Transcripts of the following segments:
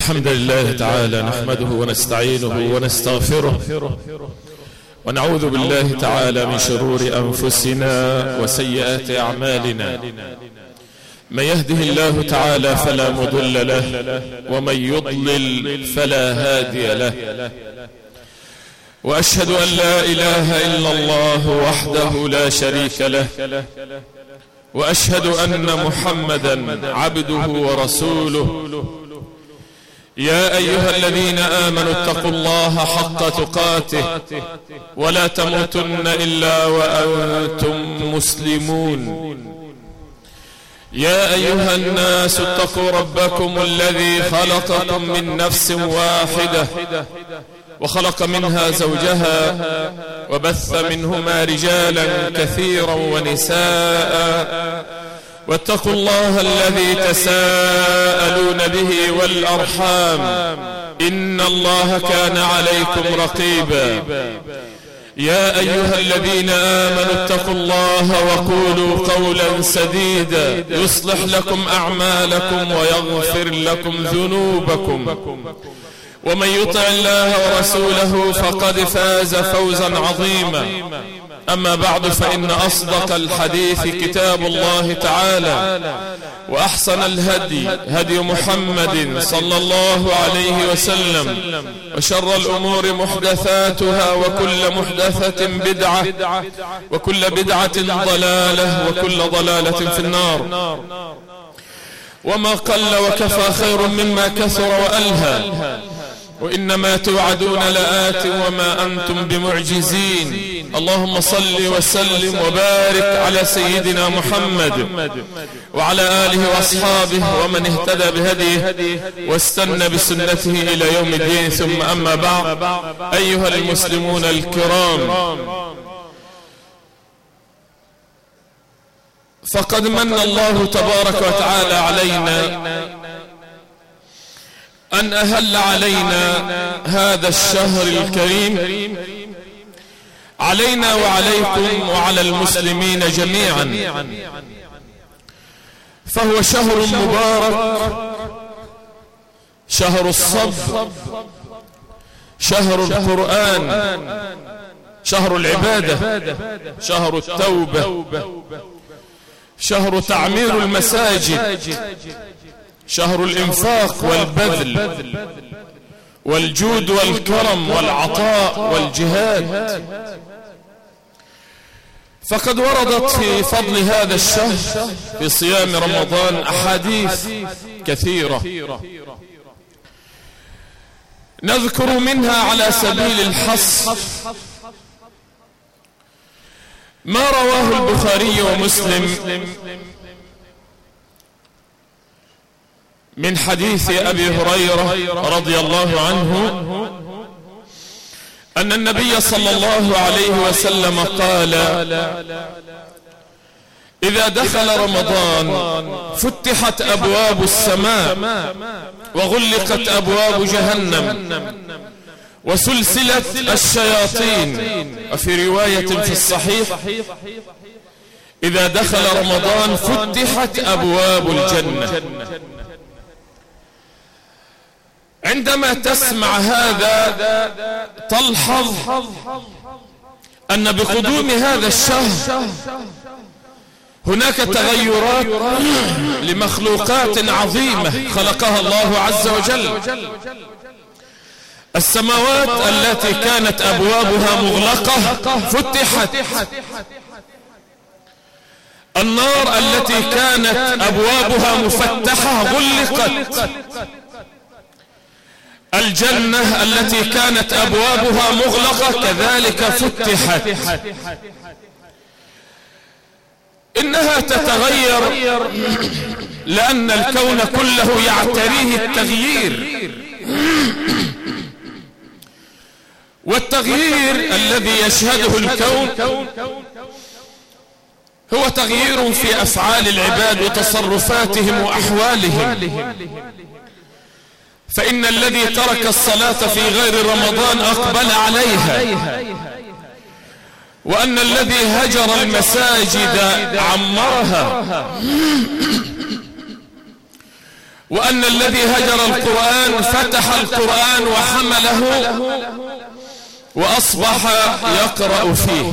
الحمد لله تعالى نحمده ونستعينه ونستغفره ونعوذ بالله تعالى من شرور أنفسنا وسيئات أعمالنا. من يهده الله تعالى فلا مضل له ومن يضلل فلا هادي له. وأشهد أن لا إله إلا الله وحده لا شريك له، وأشهد أن محمدا عبده ورسوله. يا أيها الذين آمنوا اتقوا الله حق تقاته ولا تموتن إلا وأنتم مسلمون. يا أيها الناس اتقوا ربكم الذي خلقكم من نفس واحدة وخلق منها زوجها وبث منهما رجالا كثيرا ونساء، واتقوا الله الذي تساءلون به والأرحام إن الله كان عليكم رقيبا. يا أيها الذين آمنوا اتقوا الله وقولوا قولا سديدا يصلح لكم أعمالكم ويغفر لكم ذنوبكم، ومن يطع الله ورسوله فقد فاز فوزا عظيما. أما بعد، فإن أصدق الحديث كتاب الله تعالى، وأحسن الهدي هدي محمد صلى الله عليه وسلم، وشر الأمور محدثاتها، وكل محدثة بدعة، وكل بدعة ضلالة، وكل ضلالة في النار. وما قل وكفى خير مما كثر وألهى، وإنما توعدون لآت وما أنتم بمعجزين. اللهم صل وسلم وبارك على سيدنا محمد وعلى آله وأصحابه ومن اهتدى بهديه واستنى بسنته إلى يوم الدين. ثم أما بعد، أيها المسلمون الكرام، فقد من الله تبارك وتعالى علينا أن أهل علينا هذا الشهر الكريم، علينا وعليكم وعلى المسلمين جميعا. فهو شهر مبارك، شهر الصبر، شهر القرآن، شهر العبادة، شهر التوبة، شهر تعمير المساجد، شهر الإنفاق والبذل والجود والكرم والعطاء والجهاد. فقد وردت في فضل هذا الشهر في صيام رمضان أحاديث كثيرة، نذكر منها على سبيل الحصر ما رواه البخاري ومسلم من حديث أبي هريرة رضي الله عنه أن النبي صلى الله عليه وسلم قال: إذا دخل رمضان فتحت أبواب السماء وغلقت أبواب جهنم وسلسلت الشياطين. وفي رواية في الصحيح: إذا دخل رمضان فتحت أبواب الجنة. عندما تسمع هذا تلحظ أن بقدوم هذا الشهر هناك تغيرات لمخلوقات عظيمة خلقها الله عز وجل. السماوات التي كانت أبوابها مغلقة فتحت، النار التي كانت أبوابها مفتحة غلقت، الجنة التي كانت أبوابها مغلقة كذلك فتحت. إنها تتغير لأن الكون كله يعتريه التغيير، والتغيير الذي يشهده الكون هو تغيير في أفعال العباد وتصرفاتهم وأحوالهم. فإن الذي ترك الصلاة في غير رمضان أقبل عليها، وأن الذي هجر المساجد عمرها، وأن الذي هجر القرآن فتح القرآن وحمله وأصبح يقرأ فيه،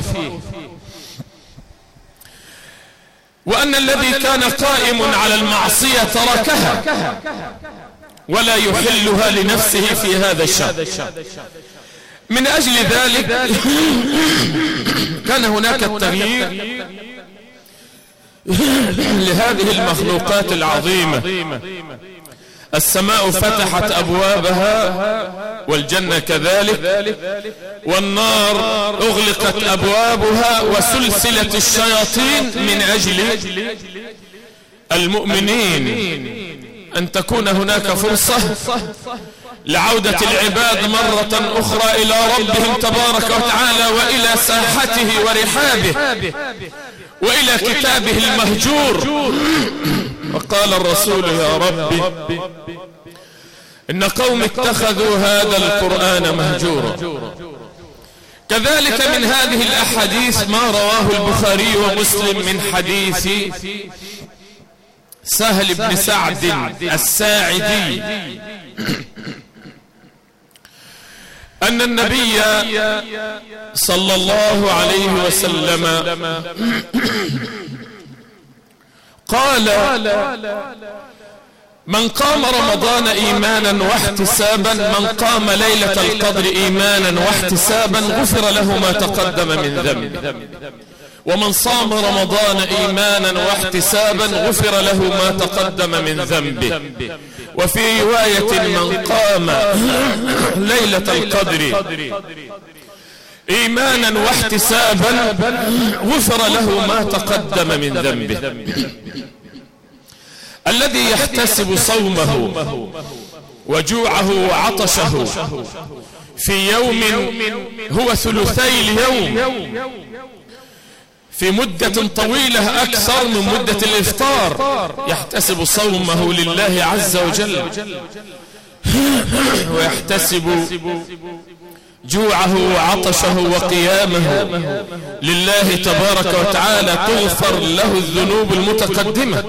وأن الذي كان قائم على المعصية تركها ولا يحلها لنفسه في هذا الشهر. من أجل ذلك كان هناك التغيير لهذه المخلوقات العظيمة. السماء فتحت أبوابها والجنة كذلك، والنار أغلقت أبوابها وسلسلة الشياطين من أجل المؤمنين أن تكون هناك فرصة لعودة العباد مرة أخرى إلى ربهم تبارك وتعالى وإلى ساحته ورحابه وإلى كتابه المهجور. وقال الرسول: يا ربي إن قوم اتخذوا هذا القرآن مهجورا. كذلك من هذه الأحاديث ما رواه البخاري ومسلم من حديث سهل بن سعد الساعدي أن النبي صلى الله عليه وسلم قال: من قام رمضان إيمانا واحتسابا، من قام ليلة القدر إيمانا واحتسابا غفر له ما تقدم من ذنبه، ومن صام رمضان إيمانا واحتسابا غفر له ما تقدم من ذنبه. وفي رواية: من قام ليلة القدر إيمانا واحتسابا غفر له ما تقدم من ذنبه. الذي يحتسب صومه وجوعه وعطشه في يوم هو ثلثي اليوم في مدة طويلة أكثر من مدة الإفطار، يحتسب صومه لله عز وجل ويحتسب جوعه وعطشه وقيامه لله تبارك وتعالى، تغفر له الذنوب المتقدمة.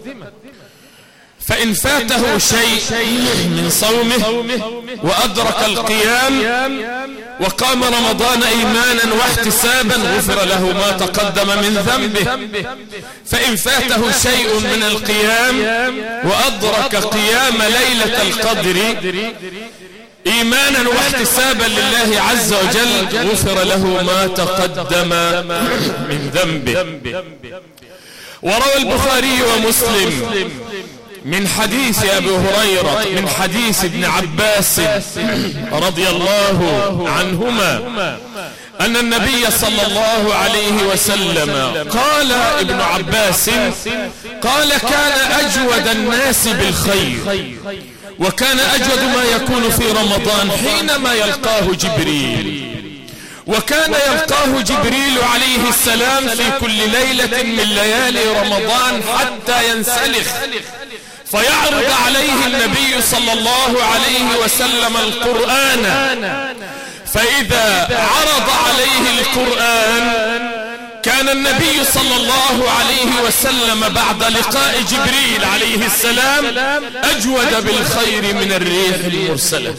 فإن فاته شيء من صومه وأدرك القيام وقام رمضان إيمانا واحتسابا غفر له ما تقدم من ذنبه. فإن فاته شيء من القيام وأدرك قيام ليلة القدر إيمانا واحتسابا لله عز وجل غفر له ما تقدم من ذنبه. وروى البخاري ومسلم من حديث أبي هريرة من حديث ابن عباس رضي الله عنهما أن النبي صلى الله عليه وسلم قال: ابن عباس قال: كان أجود الناس بالخير وكان أجود ما يكون في رمضان حينما يلقاه جبريل، وكان يلقاه جبريل عليه السلام في كل ليلة من ليالي رمضان حتى ينسلخ، فيعرض عليه النبي صلى الله عليه وسلم القرآن، فإذا عرض عليه القرآن كان النبي صلى الله عليه وسلم بعد لقاء جبريل عليه السلام أجود بالخير من الريح المرسلة.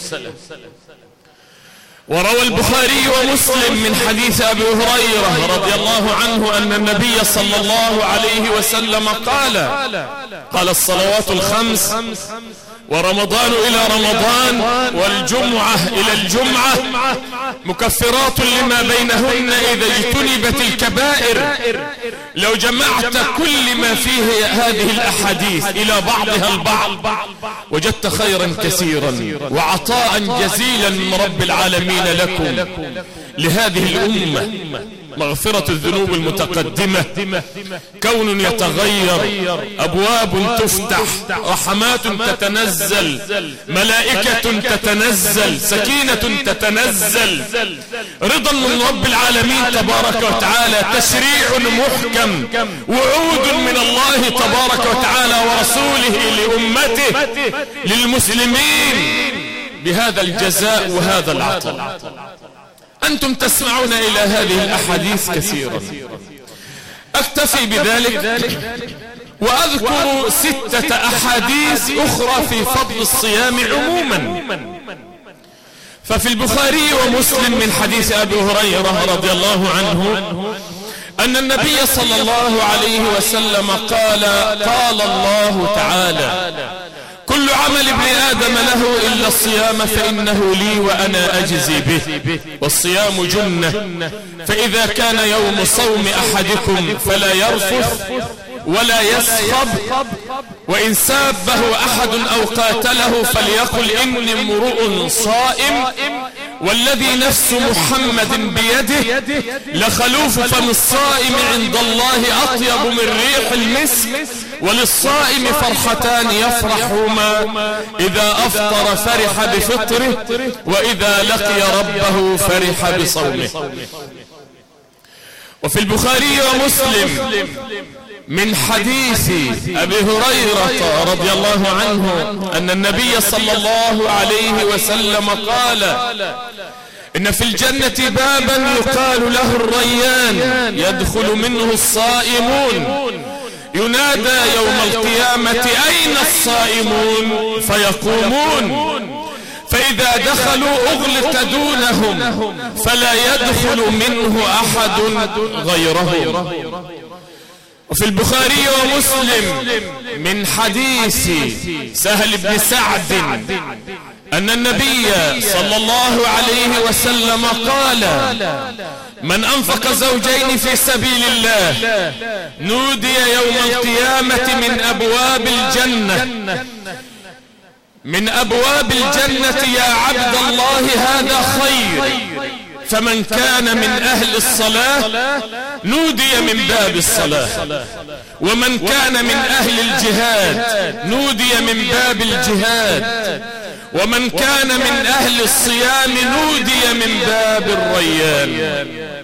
وروى البخاري ومسلم من حديث أبي هريرة رضي الله عنه أن النبي صلى الله عليه وسلم قال: الصلوات الخمس ورمضان إلى رمضان والجمعة إلى الجمعة مكفرات لما بينهن إذا اجتنبت الكبائر. لو جمعت كل ما فيه هذه الأحاديث إلى بعضها البعض وجدت خيرا كثيرا وعطاء جزيلا من رب العالمين لكم لهذه الأمة، مغفرة الذنوب المتقدمة، كون يتغير، أبواب تفتح، رحمات تتنزل، ملائكة تتنزل، سكينة تتنزل، رضا من رب العالمين تبارك وتعالى، تشريع محكم، وعود من الله تبارك وتعالى ورسوله لأمته للمسلمين بهذا الجزاء وهذا العطاء. أنتم تسمعون إلى هذه الأحاديث كثيرا، أكتفي بذلك وأذكر 6 أحاديث أخرى في فضل الصيام عموما. ففي البخاري ومسلم من حديث أبي هريرة رضي الله عنه أن النبي صلى الله عليه وسلم قال الله تعالى: كل عمل ابن آدم له إلا الصيام فإنه لي وأنا أجزي به، والصيام جنة، فإذا كان يوم صوم أحدكم فلا يرفث ولا يسخب، وإن سابه أحد أو قاتله فليقل إني امرؤ صائم، والذي نفس محمد بيده لخلوف فم الصائم عند الله أطيب من ريح المسك، وللصائم فرحتان يفرحهما: إذا أفطر فرح بفطره، وإذا لقي ربه فرح بصومه. وفي البخاري ومسلم من حديث أبي هريرة رضي الله عنه أن النبي صلى الله عليه وسلم قال: إن في الجنة بابا يقال له الريان يدخل منه الصائمون، ينادى يوم القيامة: أين الصائمون؟ فيقومون، فإذا دخلوا أغلق دونهم فلا يدخل منه أحد غيرهم. وفي البخاري ومسلم من حديث سهل بن سعد أن النبي صلى الله عليه وسلم قال: من أنفق زوجين في سبيل الله نودي يوم القيامة من أبواب الجنة يا عبد الله هذا خير، فمن كان من أهل الصلاة نودي من باب الصلاة، ومن كان من أهل الجهاد نودي من باب الجهاد، ومن كان من أهل الصيام نودي من باب الريان.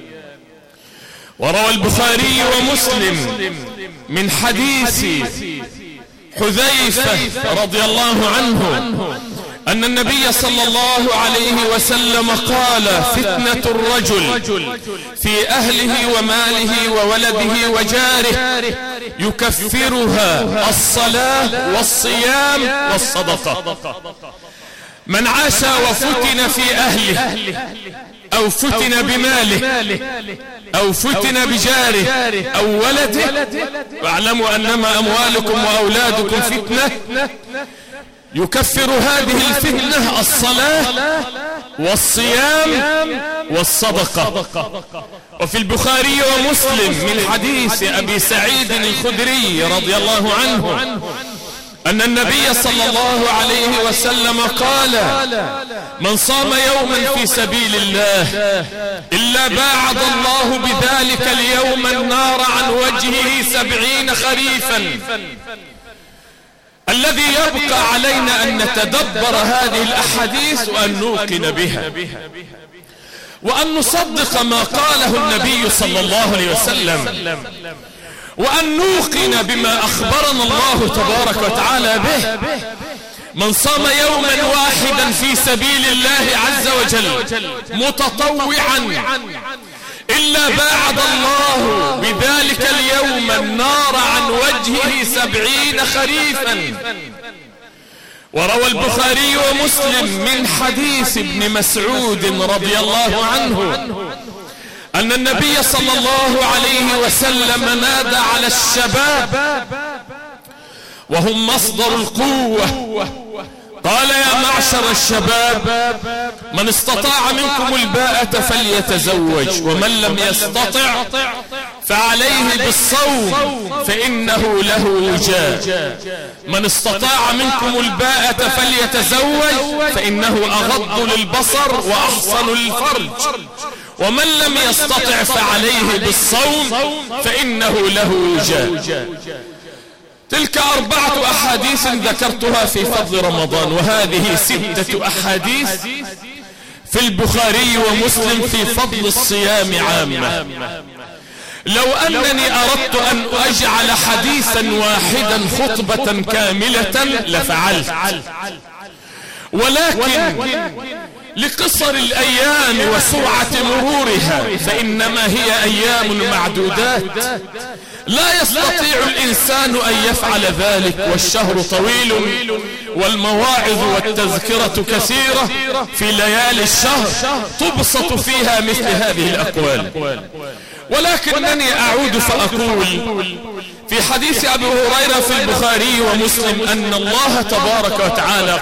وروى البخاري ومسلم من حديث حذيفة رضي الله عنه أن النبي صلى الله عليه وسلم قال: فتنة الرجل في أهله وماله وولده وجاره يكفرها الصلاة والصيام والصدقة. من عاش وفتن في أهله أو فتن بماله أو فتن بجاره أو ولده، واعلموا أنما أموالكم وأولادكم فتنة، يكفر هذه الفتنة الصلاة والصيام والصدقة. وفي البخاري ومسلم من حديث أبي سعيد الخدري رضي الله عنه أن النبي صلى الله عليه وسلم قال: من صام يوما في سبيل الله إلا باعد الله بذلك اليوم النار عن وجهه 70 خريفا. الذي يبقى علينا أن نتدبر هذه الأحاديث وأن نوقن بها، وأن نصدق ما قاله النبي صلى الله عليه وسلم، وأن نوقن بما أخبرنا الله تبارك وتعالى به. من صام يوما واحدا في سبيل الله عز وجل متطوعا إلا باعد الله بذلك اليوم النار عن وجهه 70 خريفا. وروى البخاري ومسلم من حديث ابن مسعود رضي الله عنه أن النبي صلى الله عليه وسلم نادى على الشباب وهم مصدر القوة، قال: يا معشر الشباب من استطاع منكم الباءة فليتزوج، ومن لم يستطع فعليه بالصوم فإنه له وجاء. من استطاع منكم الباءة فليتزوج فإنه أغض للبصر وأحصن للفرج، ومن لم يستطع فعليه بالصوم فإنه له وجاء. تلك 4 أحاديث ذكرتها في فضل رمضان، وهذه 6 أحاديث في البخاري ومسلم في فضل الصيام عامة. لو أنني أردت أن أجعل حديثا واحدا خطبة كاملة لفعلت، ولكن لقصر الأيام وسرعة مرورها فإنما هي أيام معدودات، لا يستطيع الإنسان أن يفعل ذلك، والشهر طويل والمواعظ والتذكرة كثيرة في ليالي الشهر تبسط فيها مثل هذه الأقوال. ولكنني أعود فأقول في حديث أبي هريرة في البخاري ومسلم أن الله تبارك وتعالى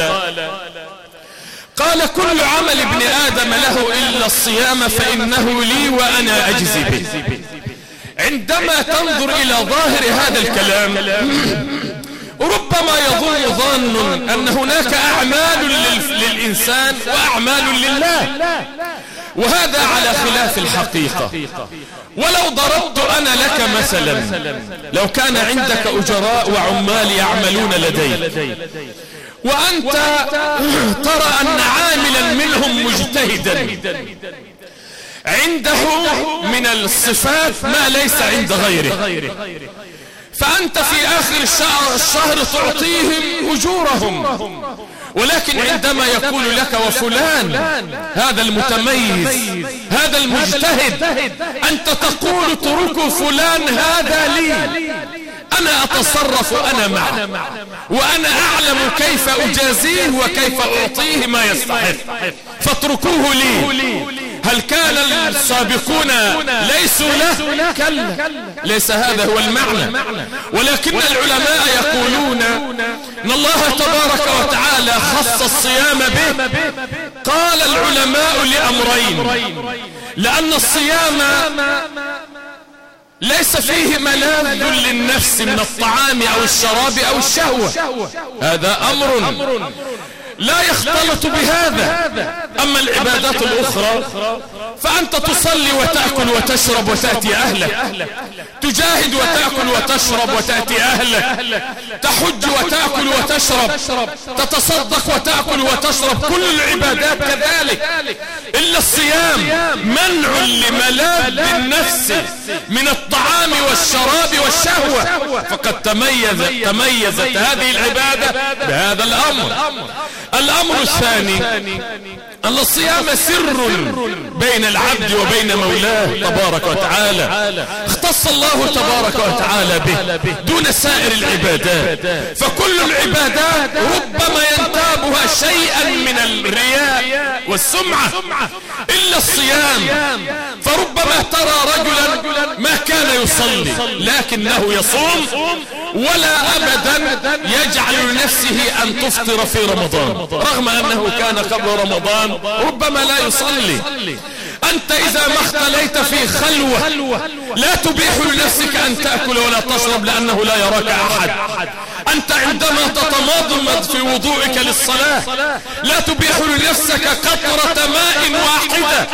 قال كل عمل ابن آدم له إلا الصيام فإنه لي وأنا أجزي به. عندما تنظر إلى ظاهر هذا الكلام ربما يظن ظان أن هناك أعمال للإنسان وأعمال لله، وهذا على خلاف الحقيقة. ولو ضربت أنا لك مثلا، لو كان عندك أجراء وعمال يعملون لديك وأنت ترى أن عاملا منهم مجتهدا عنده من الصفات ما ليس عند غيره، فأنت في آخر الشهر تعطيهم أجورهم، ولكن عندما يقول لك وفلان هذا المتميز هذا المجتهد أنت تقول اتركوا فلان هذا لي، أنا أتصرف أنا معه وأنا أعلم كيف أجازيه وكيف أعطيه ما يستحق، فاتركوه لي. هل كان السابقون ليسوا له؟ كلا، ليس هذا هو المعنى. ولكن العلماء يقولون ان الله تبارك وتعالى خص الصيام به. قال العلماء لأمرين، لأن الصيام ليس فيه ملاذ للنفس من الطعام أو الشراب أو الشهوة، هذا أمر لا يختلط بهذا. أما العبادات الأخرى فأنت تصلي وتأكل وتشرب وتأتي أهلك، تجاهد وتأكل وتشرب وتأتي أهلك، تحج وتأكل وتشرب، تتصدق وتأكل وتشرب، كل العبادات كذلك، إلا الصيام منع لملاذ النفس من الطعام والشراب والشهوة، فقد تميزت هذه العبادة بهذا الأمر. الأمر الثاني أن الصيام سر بين العبد وبين مولاه تبارك وتعالى، اختص الله تبارك وتعالى به دون سائر العبادات، فكل العبادات ربما ينتابها شيئا من الرياء والسمعة إلا الصيام، فربما ترى رجلا ما كان يصلي لكنه يصوم ولا أبدا يجعل لنفسه أن تفطر في رمضان رغم أنه كان قبل رمضان ربما لا يصلي. أنت إذا ما اختليت في خلوة لا تبيح لنفسك أن تأكل ولا تشرب لأنه لا يراك أحد. أنت عندما تتمضمض في وضوئك للصلاة لا تبيح لنفسك قطرة ماء واحدة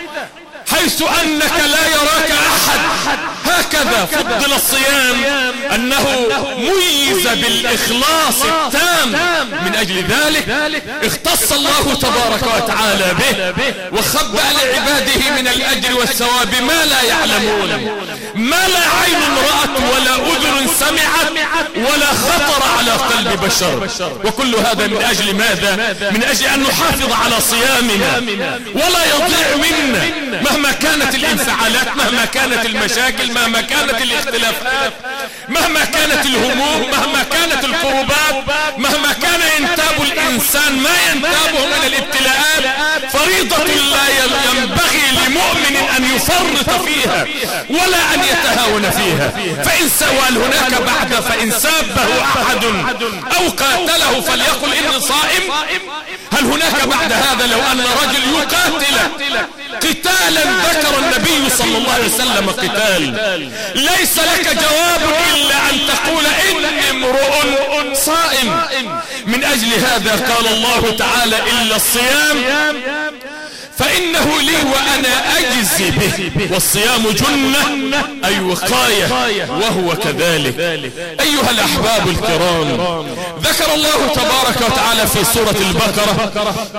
حيث أنك لا يراك أحد. هكذا فضل الصيام أنه ميز بالإخلاص التام، من أجل ذلك اختص الله تبارك وتعالى به وخبأ لعباده من الأجر والثواب ما لا يعلمون، ما لا عين رأت ولا أذن سمعت ولا خطر على قلب بشر. وكل هذا من أجل ماذا؟ من أجل أن نحافظ على صيامنا ولا يضيع منا مهما كانت الانفعالات، مهما كانت المشاكل، مهما كانت الاختلافات، مهما كانت الهموم، مهما كانت الكروبات، مهما كان ينتاب الإنسان ما ينتابه من الابتلاءات، فريضة لا ينبغي لمؤمن أن يفرط فيها ولا أن يتهاون فيها. فإن سوال هناك بعد فإن سابه أحد أو قاتله فليقل إني صائم. هل هناك بعد هذا لو أن رجل يقاتل قتالا ذكر النبي صلى الله عليه وسلم قتال ليس لك جواب إلا أن تقول إني امرؤ صائم. من أجل هذا قال الله تعالى إلا الصيام فإنه لي وأنا أجزي به، والصيام جنة أي وقاية وهو كذلك. أيها الأحباب الكرام، ذكر الله تبارك وتعالى في سورة البقرة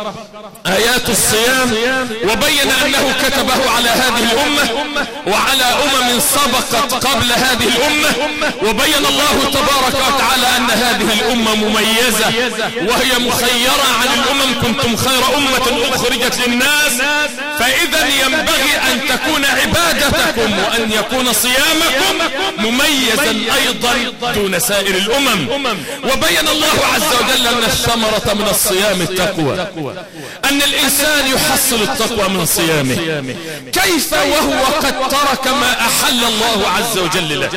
آيات الصيام، وبين أنه كتبه على هذه الأمة وعلى سبقت قبل هذه الأمة، وبين الله تبارك وتعالى أن هذه الأمة مميزة وهي مخيرة عن الأمم، كنتم خير أمة أخرجت للناس، فإذا ينبغي أن تكون عبادتكم وأن يكون صيامكم مميزا أيضا دون سائر الأمم. وبين الله عز وجل أن الثمرة من الصيام التقوى، أن الإنسان يحصل التقوى من صيامه. كيف وهو قد ترك ما أحل الله عز وجل له؟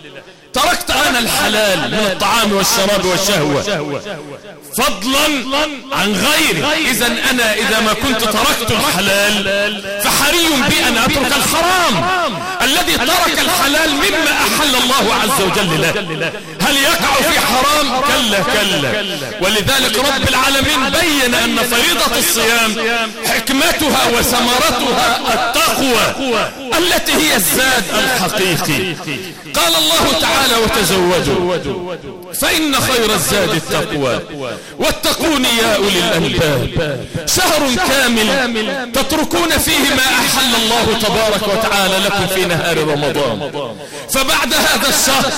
تركت أنا الحلال من الطعام والشراب والشهوة فضلا عن غيري، إذن أنا إذا ما كنت تركت الحلال فحري بي أن أترك الحرام. الذي ترك الحلال مما أحل الله عز وجل له، هل يقع في حرام؟ كلا. ولذلك رب العالمين بين أن فريضة الصيام حكمتها وثمرتها التقوى التي هي الزاد الحقيقي. قال الله تعالى: وتزودوا فإن خير الزاد التقوى واتقون يا أولي الألباب. شهر كامل تتركون فيه ما أحل الله تبارك وتعالى لكم في نهار رمضان، فبعد هذا الشهر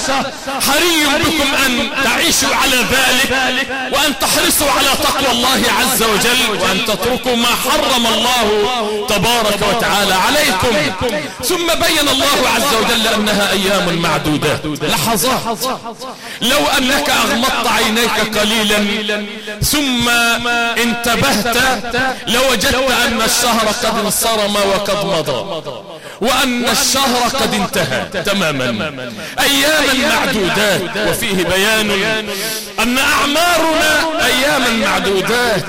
حري بكم أن تعيشوا على ذلك وأن تحرصوا على تقوى الله عز وجل، وأن تتركوا ما حرم الله تبارك وتعالى عليكم. ثم بين الله عز وجل أنها أيام معدودات، لحظات. لو أنك أغمضت عينيك قليلا ثم انتبهت لوجدت أن الشهر قد انصرم وقد مضى، وأن الشهر قد انتهى تماما. أياما معدودات، وفيه بيان أن أعمارنا أياما معدودات،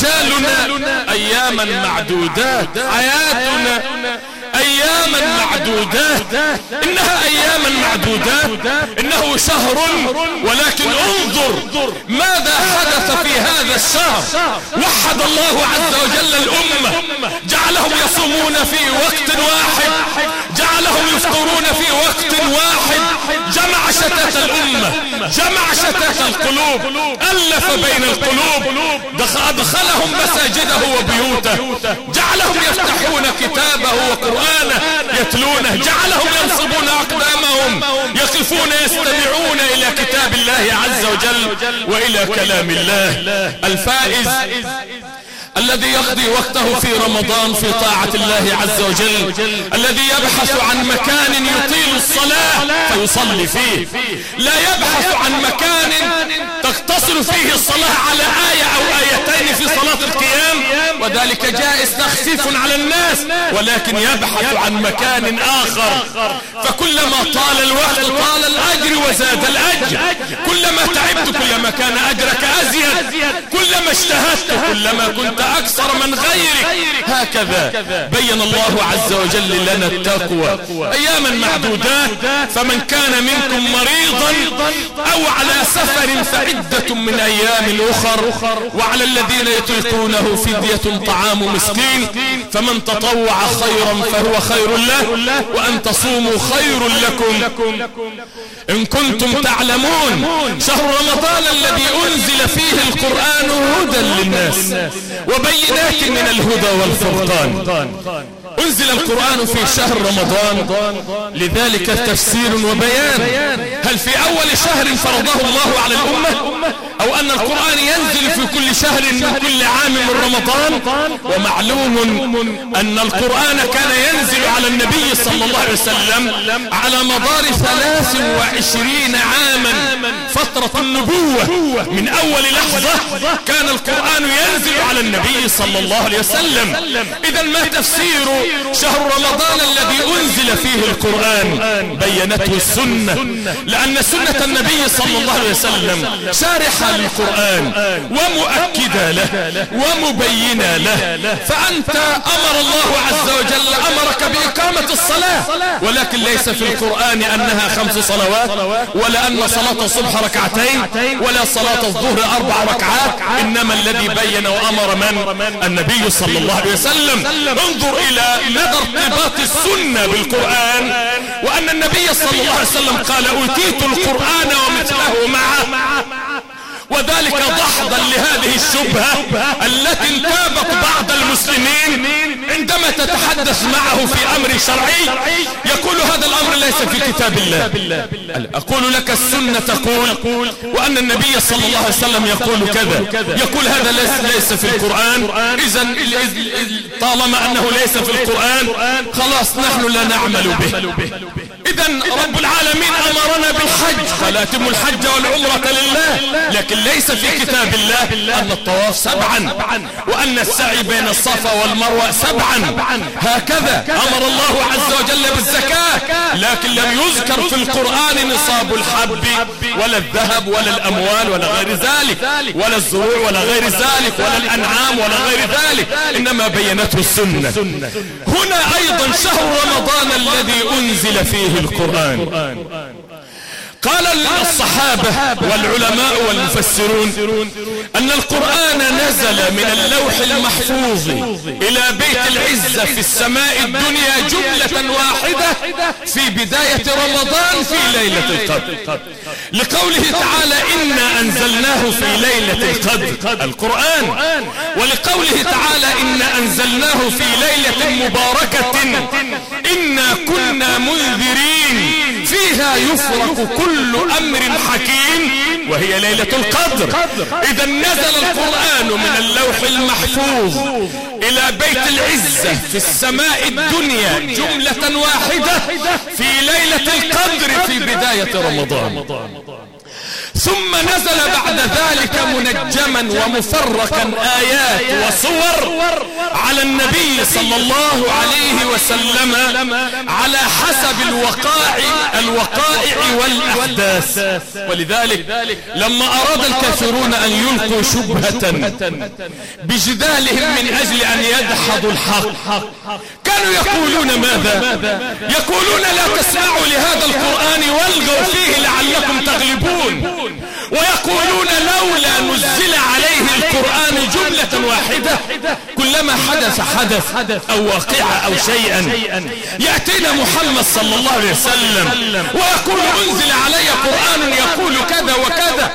آجالنا أياما معدودات، حياتنا أياما معدودات. إنها أياما معدودات، إنه شهر، ولكن انظر ماذا حدث في هذا الشهر. وحد الله عز وجل الأمة، جعلهم يصومون في وقت واحد، جعلهم يفطرون في وقت واحد، جمع شتات الأمة، جمع شتات القلوب، ألف بين القلوب، أدخلهم مساجده وبيوته، جعلهم يفتحون كتابه وقرآنه يتلونه، جعلهم ينصبون أقدامهم، يقفون يستمعون إلى كتاب الله عز وجل وإلى كلام الله. الفائز الذي يقضي وقته في رمضان في طاعة الله عز وجل، الذي يبحث عن مكان يطيل الصلاة فيصلي فيه، لا يبحث عن مكان تقتصر فيه الصلاة على آية أو آيتين في صلاة القيام، وذلك جائز تخفيف على الناس، ولكن يبحث عن مكان آخر. فكلما طال الوقت طال الأجر وزاد الأجر، كلما تعبت كلما كان أجرك أزيد، كلما اجتهدت كلما كنت أكثر من غيرك. هكذا بين الله عز وجل لنا التقوى. أياما معدودات، فمن كان منكم مريضا أو على سفر فعدة من أيام أخر، وعلى الذين يطيقونه فدية طعام مسكين، فمن تطوع خيرا فهو خير له، وأن تصوموا خير لكم إن كنتم تعلمون. شهر رمضان الذي أنزل فيه القرآن هدى للناس وبينات من الهدى والفرقان. أنزل القرآن في شهر رمضان، لذلك تفسير وبيان. هل في أول شهر فرضه الله على الأمة، أو أن القرآن ينزل في كل شهر من كل عام من رمضان؟ ومعلوم أن القرآن كان ينزل على النبي صلى الله عليه وسلم على مدار 23 عاما فترة النبوة. من أول لحظة كان القرآن ينزل على النبي صلى الله عليه وسلم. إذا ما تفسير شهر رمضان الذي أنزل فيه القرآن؟ بينته السنة، لأن سنة النبي صلى الله عليه وسلم شارحة للقرآن ومؤكدة له وتبين له. فأنت أمر الله عز وجل أمرك بإقامة الصلاة، ولكن ليس في القرآن أنها 5 صلوات، ولا أن صلاة الصبح ركعتين، ولا صلاة الظهر 4 ركعات. إنما الذي بين وأمر من؟ النبي صلى الله عليه وسلم. انظر إلى مدى ارتباط السنة بالقرآن، وأن النبي صلى الله عليه وسلم قال أوتيت القرآن ومثله معه، وذلك دحضا لهذه الشبهة التي انتابت بعض المسلمين عندما تتحدث معه في أمر شرعي يقول هذا الأمر ليس في كتاب الله. أقول لك السنة تقول، وأن النبي صلى الله عليه وسلم يقول كذا، يقول هذا ليس في القرآن. إذن طالما أنه ليس في القرآن خلاص نحن لا نعمل به. إذن رب العالمين أمرنا بالحج، فلا أتموا الحج والعمرة لله، لكن ليس في كتاب الله أن الطواف 7، وأن السعي بين الصفا والمروة 7. هكذا أمر الله عز وجل بالزكاة، لكن لم يذكر في القرآن نصاب الحب ولا الذهب ولا الأموال ولا غير ذلك، ولا الزروع ولا غير ذلك، ولا الأنعام ولا غير ذلك، إنما بينته السنة. هنا أيضا شهر رمضان الذي أنزل فيه القرآن. قال الصحابة والعلماء والمفسرون أن القرآن نزل من اللوح المحفوظ إلى بيت العزة في السماء الدنيا جملة واحدة في بداية رمضان في ليلة القدر، لقوله تعالى إنا أنزلناه في ليلة القدر القرآن، ولقوله تعالى إنا أنزلناه في ليلة مباركة إنا كنا منذرين فيها يفرق كل أمر حكيم، وهي ليلة القدر. إذا نزل القرآن من اللوح المحفوظ إلى بيت العزة في السماء الدنيا جملة واحدة في ليلة القدر في بداية رمضان، ثم نزل بعد ذلك منجما ومفرقا آيات وصور على النبي صلى الله عليه وسلم على حسب الوقائع والأحداث. ولذلك لما أراد الكافرون أن يلقوا شبهة بجدالهم من أجل أن يدحضوا الحق كانوا يقولون ماذا؟ يقولون لا تسمعوا لهذا القرآن والغوا فيه لعلكم تغلبون، ويقولون لولا نزل عليه القرآن جملة واحدة. كلما حدث أو واقع أو شيئا يأتينا محمد صلى الله عليه وسلم ويقول أنزل علي قرآن يقول كذا وكذا،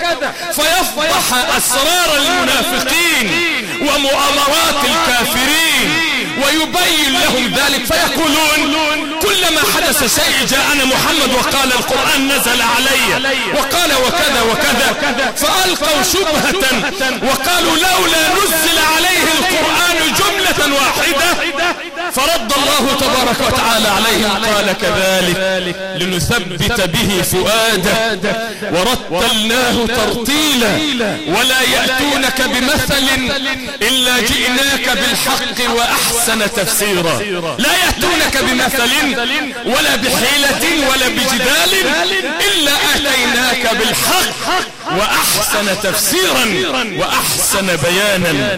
فيفضح أسرار المنافقين ومؤامرات الكافرين ويبين لهم ذلك، فيقولون كلما حدث شيء جاءنا محمد وقال القرآن نزل علي وقال وكذا وكذا، فألقوا شبهة وقالوا لولا نزل عليه القرآن جملة واحدة، فرد الله تبارك وتعالى عليهم قال كذلك لنثبت به فؤادك ورتلناه ترتيلا ولا يأتونك بمثل إلا جئناك بالحق وأحسن تفسيرا. لا يأتونك بمثل ولا بحيلة ولا بجدال إلا آتيناك بالحق وأحسن تفسيرا وأحسن بيانا.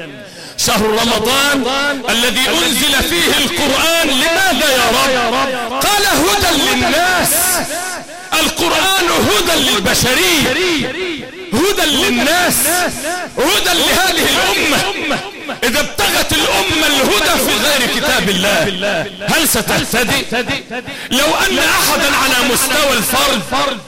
شهر رمضان الذي أنزل فيه القرآن، لماذا يا رب؟ قال هدى للناس. القرآن هدى للبشرية، هدى للناس، هدى لهذه الأمة. إذا ابتغت الأمة الهدى في غير كتاب الله هل ستهتدي؟ لو أن أحدا على مستوى الفرد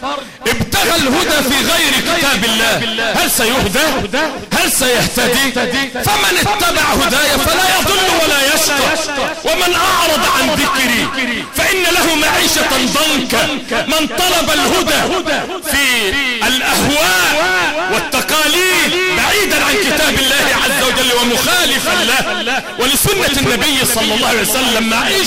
ابتغى الهدى في غير كتاب الله هل سيهدى؟ هل سيهتدي؟ فمن اتبع هدايا فلا يضل ولا يشقى، ومن أعرض عن ذكري فإن له معيشة ضنكا. من طلب الهدى في الأهواء والتقاليد بعيدا عن كتاب الله عز وجل ومخالفا له ولسنة النبي صلى الله عليه وسلم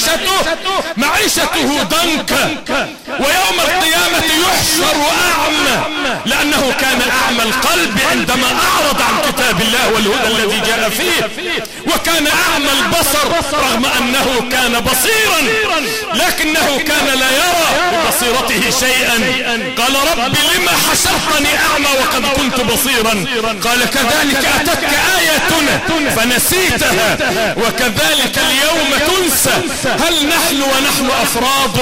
معيشته ضنكا، ويوم القيامة يحشر أعمى، لأنه كان أعمى القلب عندما أعرض عن كتاب الله والهدى الذي جاء فيه، وكان أعمى البصر رغم أنه كان بصيرا لكنه كان لا يرى ببصيرته شيئا. قال رب لما حشرتني أعمى وقد كنت بصيرا بصيرا. قال كذلك أتتك آياتنا فنسيتها وكذلك اليوم تنسى. هل نحن ونحن أفراد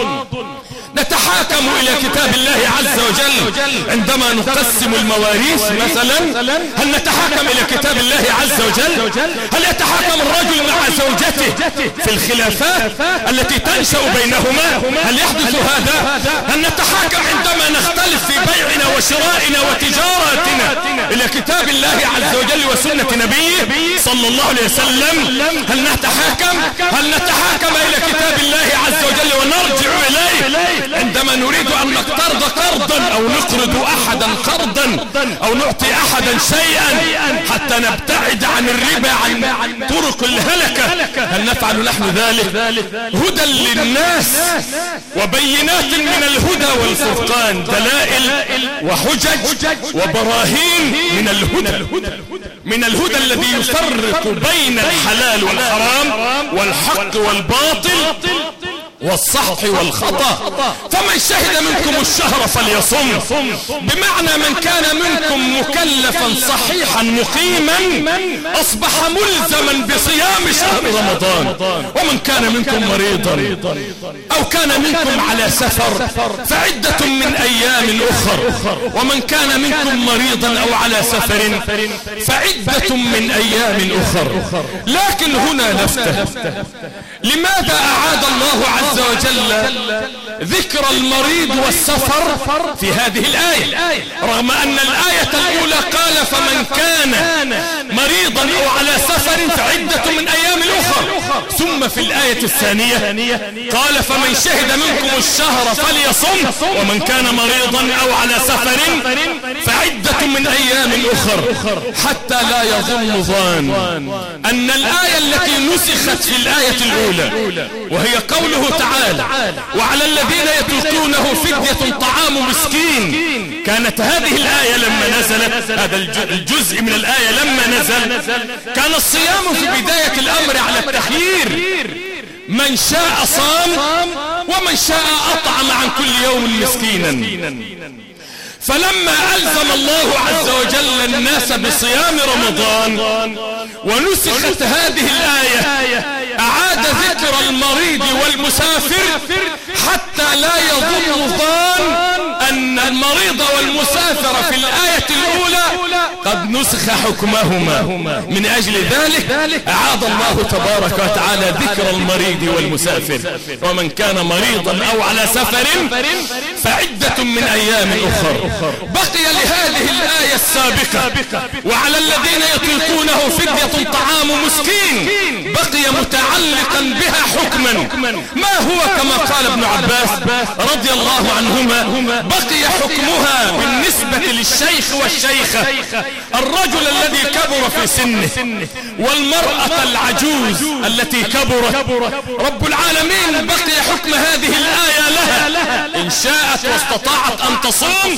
نتحاكم إلى كتاب الله عز وجل عندما نقسم المواريث مثلا؟ هل نتحاكم إلى كتاب الله عز وجل؟ هل يتحاكم الرجل مع زوجته في الخلافات التي تنشأ بينهما؟ هل يحدث هذا؟ هل نتحاكم عندما نختلف في بيعنا وشرائنا وتجاراتنا إلى كتاب الله عز وجل وسنة نبيه صلى الله عليه وسلم؟ هل نتحاكم إلى كتاب الله عز وجل ونرجع إليه عندما نريد أن نقترض قرضا أو نقرض أحدا قرضا أو نعطي أحدا شيئا حتى نبتعد عن الربا، عن طرق الهلكة؟ هل نفعل نحن ذلك؟ هدى للناس وبينات من الهدى والفرقان، دلائل وحجج وبراهين من الهدى الذي يفرق بين الحلال والحرام والحق والباطل والصح والخطأ. فمن شهد منكم الشهر فليصم، بمعنى من كان منكم مكلفا صحيحا مقيما أصبح ملزما بصيام شهر رمضان. ومن كان منكم مريضا أو كان منكم على سفر فعدة من أيام أخر. ومن كان منكم مريضا أو على سفر فعدة من أيام أخر. لكن هنا نفتح، لماذا أعاد الله عز وجل ذكر المريض والسفر في هذه الآية، رغم أن الآية الأولى قال فمن كان مريضا أو على سفر فعدة من أيام أخر، ثم في الآية الثانية قال فمن شهد منكم الشهر فليصم ومن كان مريضا أو على سفر فعدة من أيام أخر، حتى لا يظن ظان أن الآية التي نسخت في الآية الأولى وهي قوله تعالى وعلى الذين يطيقونه فدية طعام مسكين، كانت هذه الآية لما نزلت، هذا الجزء من الآية لما نزل كان الصيام في بداية الأمر على التخيير، من شاء صام ومن شاء أطعم عن كل يوم مسكينا. فلما ألزم الله عز وجل الناس بصيام رمضان ونسخت هذه الآية أعاد ذكر المريض والمسافر حتى لا يظن ظان أن المريض والمسافر في الآية الأولى قد نسخ حكمهما. من أجل ذلك أعاد الله تبارك وتعالى ذكر المريض والمسافر، ومن كان مريضا أو على سفر فعدة من أيام أخر. بقي لهذه الآية السابقة وعلى الذين يطيقونه فدية طعام مسكين بقي متعلقا بها حكما، ما هو كما قال ابن عباس رضي الله عنهما بقي حكمها بالنسبة للشيخ والشيخة، الرجل الذي كبر في سنه والمرأة العجوز التي كبرت. رب العالمين بقي حكم هذه الآية لها إن شاءت واستطاعت أن تصوم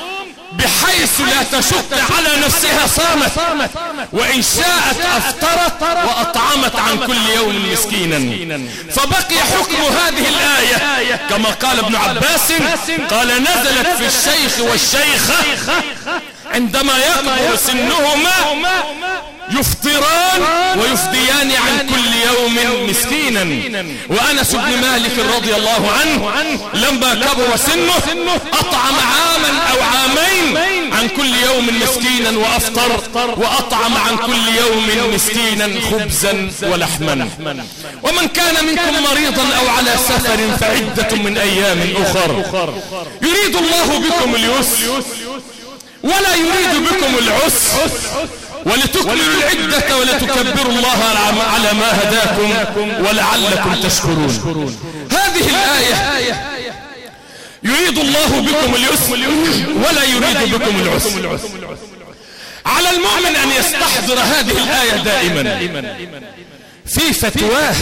بحيث لا تشق على نفسها صامت، وإن شاءت أفطرت وأطعمت عن كل يوم مسكينا. فبقي حكم هذه الآية كما قال ابن عباس قال نزلت في الشيخ والشيخة عندما يكبر سنهما يفطران ويفديان عن كل يوم مسكينا. وأنس بن مالك رضي الله عنه لما كبر سنه أطعم عاما أو عامين عن كل يوم مسكينا وأفطر وأطعم عن كل يوم مسكينا خبزا ولحما. ومن كان منكم مريضا أو على سفر فعدة من أيام أخر. يريد الله بكم اليسر ولا يريد بكم العسر ولتكملوا العدة ولتكبروا الله على ما هداكم ولعلكم تشكرون. هذه الآية يريد الله بكم اليسر ولا يريد بكم العسر. على المؤمن أن يستحضر هذه الآية دائما في فتواه